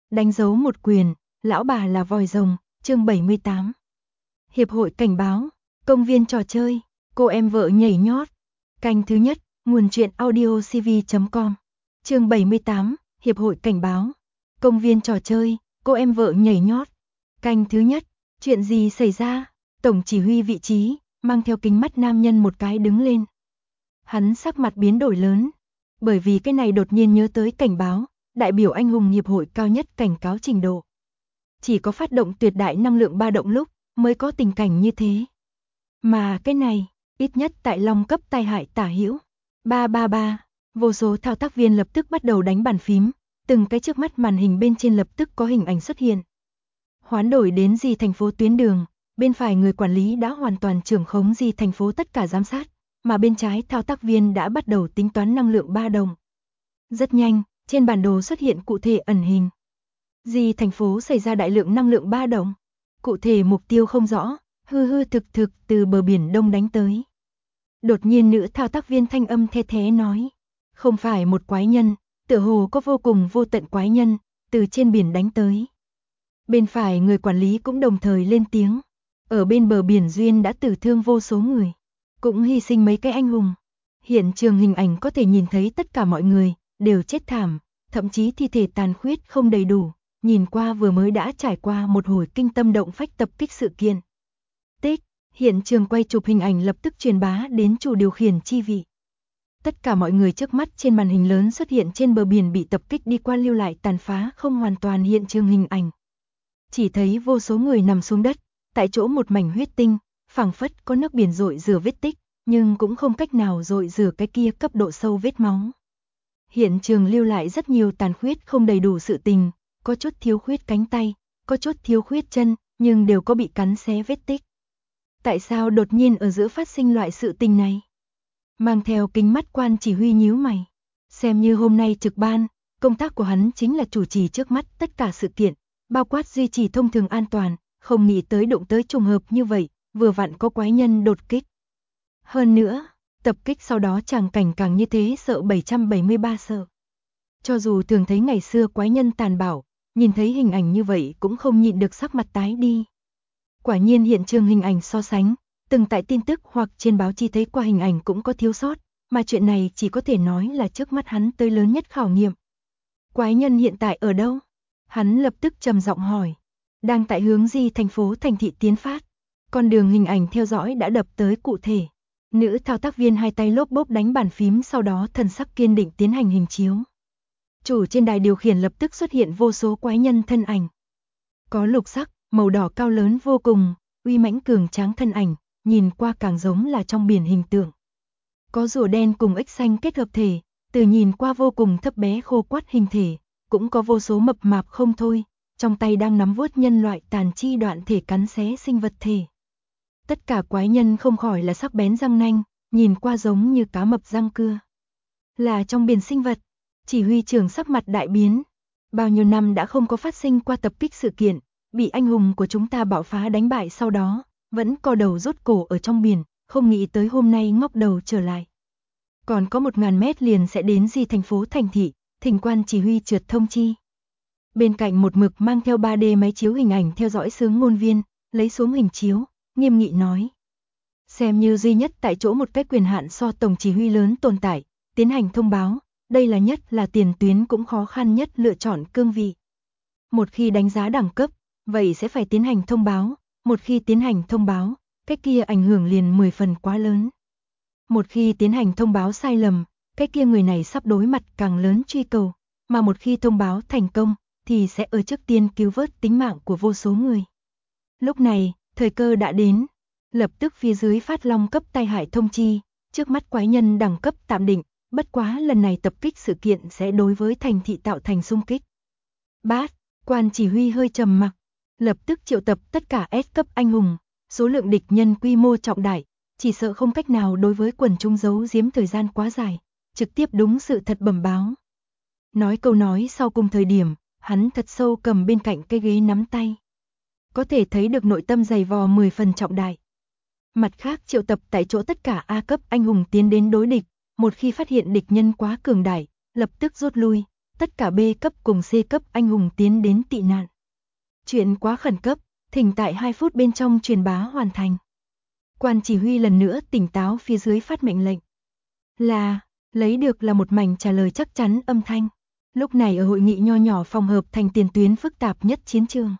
Đánh dấu một quyền, lão bà là vòi rồng, chương 78. Hiệp hội cảnh báo, công viên trò chơi, cô em vợ nhảy nhót. Canh thứ nhất, nguồn truyện audiocv.com. Chương 78, Hiệp hội cảnh báo, công viên trò chơi, cô em vợ nhảy nhót. Canh thứ nhất, chuyện gì xảy ra? Tổng chỉ huy vị trí, mang theo kính mắt nam nhân một cái đứng lên. Hắn sắc mặt biến đổi lớn, bởi vì cái này đột nhiên nhớ tới cảnh báo, đại biểu anh hùng hiệp hội cao nhất cảnh cáo trình độ. Chỉ có phát động tuyệt đại năng lượng ba động lúc mới có tình cảnh như thế. Mà cái này, ít nhất tại Long cấp tai hại tả hữu. 333, vô số thao tác viên lập tức bắt đầu đánh bàn phím, từng cái trước mắt màn hình bên trên lập tức có hình ảnh xuất hiện. Hoán đổi đến Di thành phố tuyến đường, bên phải người quản lý đã hoàn toàn trưởng khống Di thành phố tất cả giám sát, mà bên trái thao tác viên đã bắt đầu tính toán năng lượng ba động. Rất nhanh, trên bản đồ xuất hiện cụ thể ẩn hình. Di thành phố xảy ra đại lượng năng lượng ba động. Cụ thể mục tiêu không rõ, hư hư thực thực từ bờ biển Đông đánh tới. Đột nhiên nữ thao tác viên thanh âm the thé nói. Không phải một quái nhân, tựa hồ có vô cùng vô tận quái nhân, từ trên biển đánh tới. Bên phải người quản lý cũng đồng thời lên tiếng. Ở bên bờ biển Duyên đã tử thương vô số người, cũng hy sinh mấy cái anh hùng. Hiện trường hình ảnh có thể nhìn thấy tất cả mọi người đều chết thảm, thậm chí thi thể tàn khuyết không đầy đủ, nhìn qua vừa mới đã trải qua một hồi kinh tâm động phách tập kích sự kiện. Tích, hiện trường quay chụp hình ảnh lập tức truyền bá đến chủ điều khiển chi vị. Tất cả mọi người trước mắt trên màn hình lớn xuất hiện trên bờ biển bị tập kích đi qua lưu lại tàn phá không hoàn toàn hiện trường hình ảnh. Chỉ thấy vô số người nằm xuống đất, tại chỗ một mảnh huyết tinh, phảng phất có nước biển rội rửa vết tích, nhưng cũng không cách nào rội rửa cái kia cấp độ sâu vết máu. Hiện trường lưu lại rất nhiều tàn khuyết không đầy đủ sự tình, có chút thiếu khuyết cánh tay, có chút thiếu khuyết chân, nhưng đều có bị cắn xé vết tích. Tại sao đột nhiên ở giữa phát sinh loại sự tình này? Mang theo kính mắt quan chỉ huy nhíu mày. Xem như hôm nay trực ban, công tác của hắn chính là chủ trì trước mắt tất cả sự kiện, bao quát duy trì thông thường an toàn, không nghĩ tới đụng tới trùng hợp như vậy, vừa vặn có quái nhân đột kích. Hơn nữa, tập kích sau đó tràng cảnh càng như thế sợ 773 sợ. Cho dù thường thấy ngày xưa quái nhân tàn bạo, nhìn thấy hình ảnh như vậy cũng không nhịn được sắc mặt tái đi. Quả nhiên hiện trường hình ảnh so sánh, từng tại tin tức hoặc trên báo chí thấy qua hình ảnh cũng có thiếu sót, mà chuyện này chỉ có thể nói là trước mắt hắn tới lớn nhất khảo nghiệm. Quái nhân hiện tại ở đâu? Hắn lập tức trầm giọng hỏi. Đang tại hướng Di thành phố thành thị tiến phát. Con đường hình ảnh theo dõi đã đập tới cụ thể. Nữ thao tác viên hai tay lốp bốp đánh bàn phím, sau đó thần sắc kiên định tiến hành hình chiếu. Chủ trên đài điều khiển lập tức xuất hiện vô số quái nhân thân ảnh. Có lục sắc, màu đỏ cao lớn vô cùng, uy mãnh cường tráng thân ảnh, nhìn qua càng giống là trong biển hình tượng. Có rùa đen cùng ếch xanh kết hợp thể, từ nhìn qua vô cùng thấp bé khô quắt hình thể, cũng có vô số mập mạp không thôi, trong tay đang nắm vuốt nhân loại tàn chi đoạn thể cắn xé sinh vật thể. Tất cả quái nhân không khỏi là sắc bén răng nanh, nhìn qua giống như cá mập răng cưa. Là trong biển sinh vật. Chỉ huy trưởng sắc mặt đại biến. Bao nhiêu năm đã không có phát sinh qua tập kích sự kiện, bị anh hùng của chúng ta bạo phá đánh bại, sau đó vẫn co đầu rút cổ ở trong biển, không nghĩ tới hôm nay ngóc đầu trở lại. Còn có 1000 mét liền sẽ đến Di thành phố thành thị, thỉnh quan chỉ huy trượt thông chi. Bên cạnh một mực mang theo 3D máy chiếu hình ảnh theo dõi sướng ngôn viên, lấy xuống hình chiếu, nghiêm nghị nói. Xem như duy nhất tại chỗ một cái quyền hạn so tổng chỉ huy lớn tồn tại, tiến hành thông báo, đây là nhất là tiền tuyến cũng khó khăn nhất lựa chọn cương vị. Một khi đánh giá đẳng cấp, vậy sẽ phải tiến hành thông báo, một khi tiến hành thông báo, cái kia ảnh hưởng liền 10 phần quá lớn. Một khi tiến hành thông báo sai lầm, cái kia người này sắp đối mặt càng lớn truy cầu, mà một khi thông báo thành công, thì sẽ ở trước tiên cứu vớt tính mạng của vô số người. Lúc này, thời cơ đã đến, lập tức phía dưới phát Long cấp tai hại thông chi, trước mắt quái nhân đẳng cấp tạm định, bất quá lần này tập kích sự kiện sẽ đối với thành thị tạo thành xung kích. Bát, quan chỉ huy hơi trầm mặc, lập tức triệu tập tất cả S cấp anh hùng, số lượng địch nhân quy mô trọng đại, chỉ sợ không cách nào đối với quần chúng giấu giếm thời gian quá dài, trực tiếp đúng sự thật bẩm báo. Nói câu nói sau cùng thời điểm, hắn thật sâu cầm bên cạnh cái ghế nắm tay. Có thể thấy được nội tâm dày vò 10 phần trọng đại. Mặt khác triệu tập tại chỗ tất cả A cấp anh hùng tiến đến đối địch, một khi phát hiện địch nhân quá cường đại, lập tức rút lui, tất cả B cấp cùng C cấp anh hùng tiến đến tị nạn. Chuyện quá khẩn cấp, thỉnh tại 2 phút bên trong truyền bá hoàn thành. Quan chỉ huy lần nữa tỉnh táo phía dưới phát mệnh lệnh. Là, lấy được là một mảnh trả lời chắc chắn âm thanh. Lúc này ở hội nghị nho nhỏ phòng hợp thành tiền tuyến phức tạp nhất chiến trường.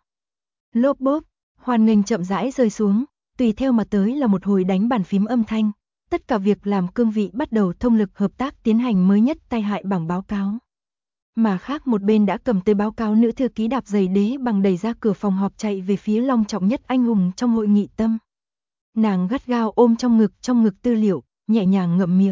Lốp bốp, hoan nghênh chậm rãi rơi xuống, tùy theo mà tới là một hồi đánh bàn phím âm thanh. Tất cả việc làm cương vị bắt đầu thông lực hợp tác tiến hành mới nhất tai hại bảng báo cáo. Mà khác một bên đã cầm tới báo cáo nữ thư ký đạp giày đế bằng đẩy ra cửa phòng họp chạy về phía long trọng nhất anh hùng trong hội nghị tâm. Nàng gắt gao ôm trong ngực tư liệu, nhẹ nhàng ngậm miệng.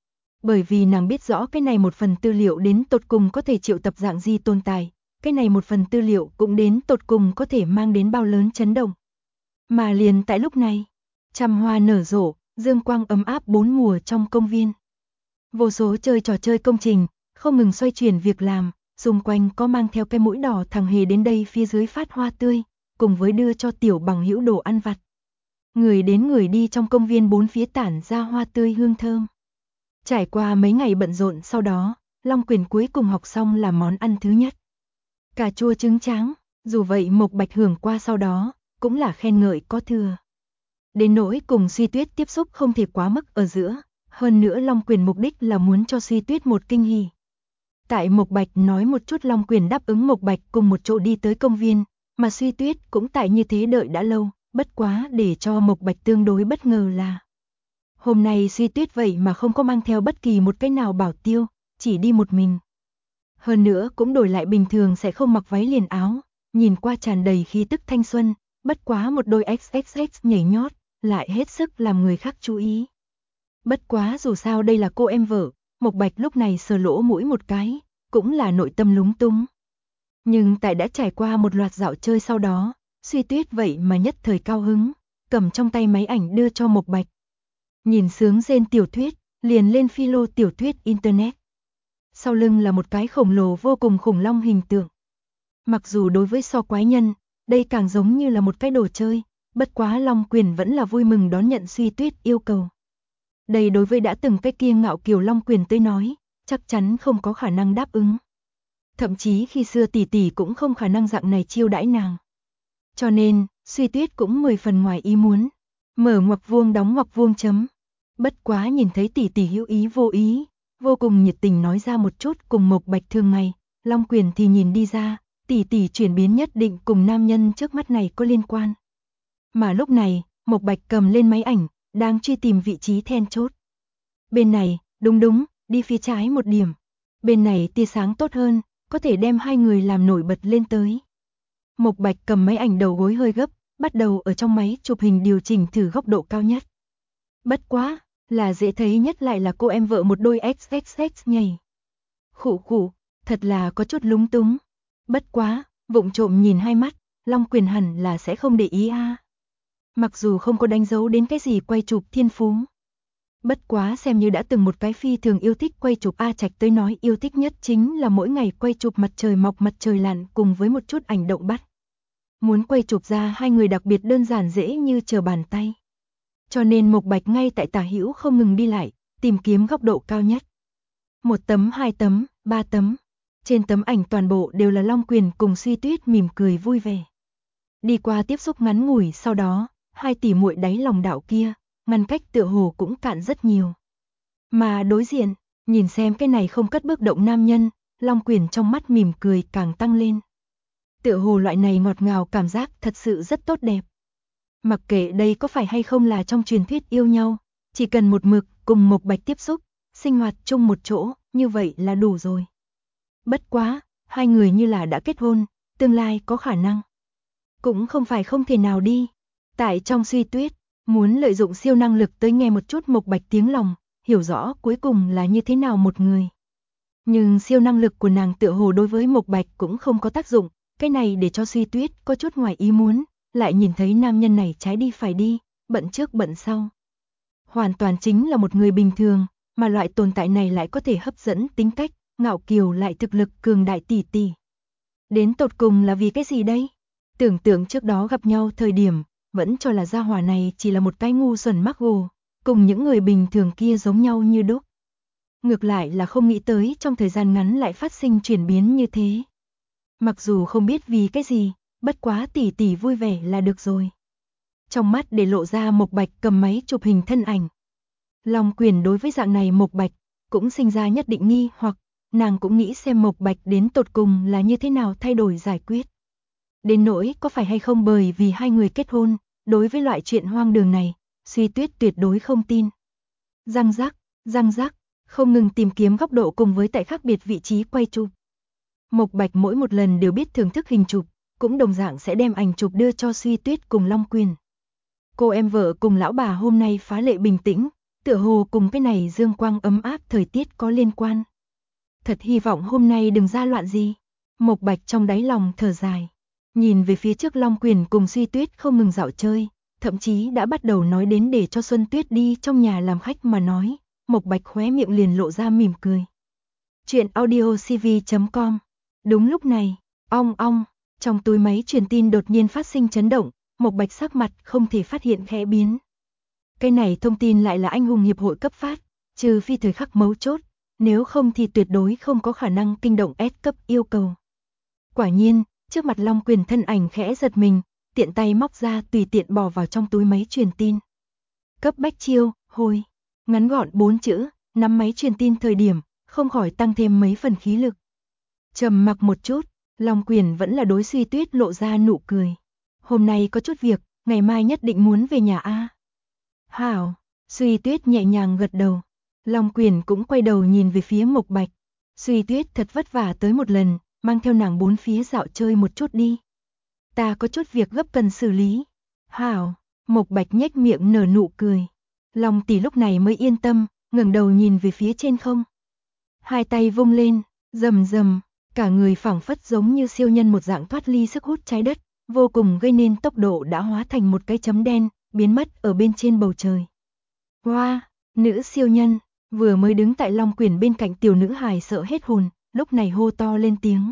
Bởi vì nàng biết rõ cái này một phần tư liệu đến tột cùng có thể triệu tập dạng gì tồn tại, cái này một phần tư liệu cũng đến tột cùng có thể mang đến bao lớn chấn động. Mà liền tại lúc này, trăm hoa nở rộ, dương quang ấm áp bốn mùa trong công viên. Vô số chơi trò chơi công trình, không ngừng xoay chuyển việc làm, xung quanh có mang theo cái mũi đỏ thằng hề đến đây phía dưới phát hoa tươi, cùng với đưa cho tiểu bằng hữu đồ ăn vặt. Người đến người đi trong công viên bốn phía tản ra hoa tươi hương thơm. Trải qua mấy ngày bận rộn sau đó, Long Quyền cuối cùng học xong là món ăn thứ nhất. Cà chua trứng tráng, dù vậy Mộc Bạch hưởng qua sau đó, cũng là khen ngợi có thừa. Đến nỗi cùng Suy Tuyết tiếp xúc không thể quá mức ở giữa, hơn nữa Long Quyền mục đích là muốn cho Suy Tuyết một kinh hỉ. Tại Mộc Bạch nói một chút Long Quyền đáp ứng Mộc Bạch cùng một chỗ đi tới công viên, mà Suy Tuyết cũng tại như thế đợi đã lâu, bất quá để cho Mộc Bạch tương đối bất ngờ là hôm nay Suy Tuyết vậy mà không có mang theo bất kỳ một cái nào bảo tiêu, chỉ đi một mình. Hơn nữa cũng đổi lại bình thường sẽ không mặc váy liền áo, nhìn qua tràn đầy khí tức thanh xuân, bất quá một đôi XXX nhảy nhót, lại hết sức làm người khác chú ý. Bất quá dù sao đây là cô em vợ, Mộc Bạch lúc này sờ lỗ mũi một cái, cũng là nội tâm lúng túng. Nhưng tại đã trải qua một loạt dạo chơi sau đó, Suy Tuyết vậy mà nhất thời cao hứng, cầm trong tay máy ảnh đưa cho Mộc Bạch. Nhìn sướng rên tiểu thuyết, liền lên philo tiểu thuyết internet. Sau lưng là một cái khổng lồ vô cùng khủng long hình tượng. Mặc dù đối với so quái nhân, đây càng giống như là một cái đồ chơi, bất quá Long Quyền vẫn là vui mừng đón nhận Suy Tuyết yêu cầu. Đây đối với đã từng cái kia ngạo kiều Long Quyền tới nói, chắc chắn không có khả năng đáp ứng. Thậm chí khi xưa tỷ tỷ cũng không khả năng dạng này chiêu đãi nàng. Cho nên, Suy Tuyết cũng 10 phần ngoài ý muốn. Mở ngoặc vuông đóng ngoặc vuông chấm. Bất quá nhìn thấy tỷ tỷ hữu ý, vô cùng nhiệt tình nói ra một chút cùng Mộc Bạch thường ngày, Long Quyền thì nhìn đi ra, tỷ tỷ chuyển biến nhất định cùng nam nhân trước mắt này có liên quan. Mà lúc này, Mộc Bạch cầm lên máy ảnh, đang truy tìm vị trí then chốt. Bên này, đúng, đi phía trái một điểm. Bên này tia sáng tốt hơn, có thể đem hai người làm nổi bật lên tới. Mộc Bạch cầm máy ảnh đầu gối hơi gấp, bắt đầu ở trong máy chụp hình điều chỉnh thử góc độ cao nhất. Bất quá, là dễ thấy nhất lại là cô em vợ một đôi XXX nhảy. Khụ, thật là có chút lúng túng. Bất quá, vụng trộm nhìn hai mắt, Long Quyền hẳn là sẽ không để ý a. Mặc dù không có đánh dấu đến cái gì quay chụp thiên phú. Bất quá xem như đã từng một cái phi thường yêu thích quay chụp A Trạch tới nói yêu thích nhất chính là mỗi ngày quay chụp mặt trời mọc mặt trời lặn cùng với một chút ảnh động bắt. Muốn quay chụp ra hai người đặc biệt đơn giản dễ như trở bàn tay. Cho nên Mộc Bạch ngay tại tả hữu không ngừng đi lại, tìm kiếm góc độ cao nhất. 1 tấm, 2 tấm, 3 tấm. Trên tấm ảnh toàn bộ đều là Long Quyền cùng Suy Tuyết mỉm cười vui vẻ. Đi qua tiếp xúc ngắn ngủi sau đó, hai tỷ muội đáy lòng đạo kia, ngăn cách tựa hồ cũng cạn rất nhiều. Mà đối diện, nhìn xem cái này không cất bước động nam nhân, Long Quyền trong mắt mỉm cười càng tăng lên. Tựa hồ loại này ngọt ngào cảm giác thật sự rất tốt đẹp. Mặc kệ đây có phải hay không là trong truyền thuyết yêu nhau, chỉ cần một mực cùng Mộc Bạch tiếp xúc, sinh hoạt chung một chỗ, như vậy là đủ rồi. Bất quá, hai người như là đã kết hôn, tương lai có khả năng. Cũng không phải không thể nào đi. Tại trong Suy Tuyết, muốn lợi dụng siêu năng lực tới nghe một chút Mộc Bạch tiếng lòng, hiểu rõ cuối cùng là như thế nào một người. Nhưng siêu năng lực của nàng tựa hồ đối với Mộc Bạch cũng không có tác dụng, cái này để cho Suy Tuyết có chút ngoài ý muốn, lại nhìn thấy nam nhân này trái đi phải đi, bận trước bận sau. Hoàn toàn chính là một người bình thường, mà loại tồn tại này lại có thể hấp dẫn tính cách, ngạo kiều lại thực lực cường đại tỷ tỷ. Đến tột cùng là vì cái gì đây? Tưởng tượng trước đó gặp nhau thời điểm, vẫn cho là gia hỏa này chỉ là một cái ngu xuẩn mắc gồ, cùng những người bình thường kia giống nhau như đúc. Ngược lại là không nghĩ tới trong thời gian ngắn lại phát sinh chuyển biến như thế. Mặc dù không biết vì cái gì, bất quá tỷ tỷ vui vẻ là được rồi. Trong mắt để lộ ra Mộc Bạch cầm máy chụp hình thân ảnh. Long Quyền đối với dạng này Mộc Bạch cũng sinh ra nhất định nghi hoặc, nàng cũng nghĩ xem Mộc Bạch đến tột cùng là như thế nào thay đổi giải quyết. Đến nỗi có phải hay không bởi vì hai người kết hôn, đối với loại chuyện hoang đường này, Suy Tuyết tuyệt đối không tin. Răng rắc, không ngừng tìm kiếm góc độ cùng với tại khác biệt vị trí quay chụp. Mộc Bạch mỗi một lần đều biết thưởng thức hình chụp, cũng đồng dạng sẽ đem ảnh chụp đưa cho Suy Tuyết cùng Long Quyền. Cô em vợ cùng lão bà hôm nay phá lệ bình tĩnh, tựa hồ cùng cái này dương quang ấm áp thời tiết có liên quan. Thật hy vọng hôm nay đừng ra loạn gì. Mộc Bạch trong đáy lòng thở dài, nhìn về phía trước Long Quyền cùng Suy Tuyết không ngừng dạo chơi, thậm chí đã bắt đầu nói đến để cho Xuân Tuyết đi trong nhà làm khách mà nói, Mộc Bạch khóe miệng liền lộ ra mỉm cười. Chuyện audiocv.com. Đúng lúc này, ong ong, trong túi máy truyền tin đột nhiên phát sinh chấn động, Mộc Bạch sắc mặt không thể phát hiện khẽ biến. Cái này thông tin lại là anh hùng hiệp hội cấp phát, trừ phi thời khắc mấu chốt, nếu không thì tuyệt đối không có khả năng kinh động S cấp yêu cầu. Quả nhiên, trước mặt Long Quyền thân ảnh khẽ giật mình, tiện tay móc ra tùy tiện bỏ vào trong túi máy truyền tin. Cấp bách chiêu, hồi, ngắn gọn 4 chữ, nắm máy truyền tin thời điểm, không khỏi tăng thêm mấy phần khí lực. Trầm mặc một chút, Long Quyền vẫn là đối Suy Tuyết lộ ra nụ cười. Hôm nay có chút việc, ngày mai nhất định muốn về nhà a. Hảo, Suy Tuyết nhẹ nhàng gật đầu. Long Quyền cũng quay đầu nhìn về phía Mộc Bạch. Suy Tuyết thật vất vả tới một lần, mang theo nàng bốn phía dạo chơi một chút đi. Ta có chút việc gấp cần xử lý. Hảo, Mộc Bạch nhếch miệng nở nụ cười. Long tỷ lúc này mới yên tâm, ngẩng đầu nhìn về phía trên không. Hai tay vung lên, rầm rầm, cả người phảng phất giống như siêu nhân một dạng thoát ly sức hút trái đất, vô cùng gây nên tốc độ đã hóa thành một cái chấm đen, biến mất ở bên trên bầu trời. Wow, nữ siêu nhân, vừa mới đứng tại Long Quyền bên cạnh tiểu nữ hài sợ hết hồn, lúc này hô to lên tiếng.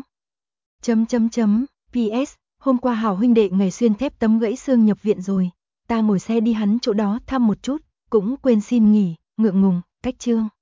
PS, hôm qua Hảo huynh đệ ngày xuyên thép tấm gãy xương nhập viện rồi, ta ngồi xe đi hắn chỗ đó thăm một chút, cũng quên xin nghỉ, ngượng ngùng, cách chương.